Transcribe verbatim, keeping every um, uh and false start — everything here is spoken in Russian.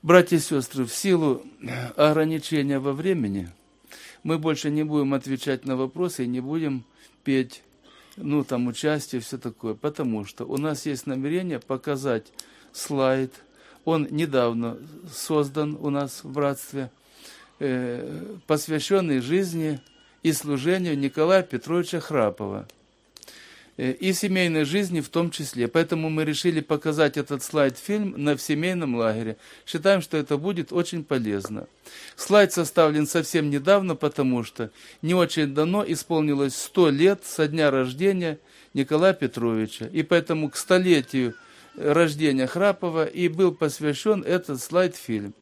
Братья и сестры, в силу ограничения во времени мы больше не будем отвечать на вопросы и не будем петь, ну, там, участие, все такое, потому что у нас есть намерение показать слайд. Он недавно создан у нас в братстве, э, посвященный жизни и служению Николая Петровича Храпова. И семейной жизни в том числе. Поэтому мы решили показать этот слайд-фильм на семейном лагере. Считаем, что это будет очень полезно. Слайд составлен совсем недавно, потому что не очень давно исполнилось сто лет со дня рождения Николая Петровича. И поэтому к столетию рождения Храпова и был посвящен этот слайд-фильм.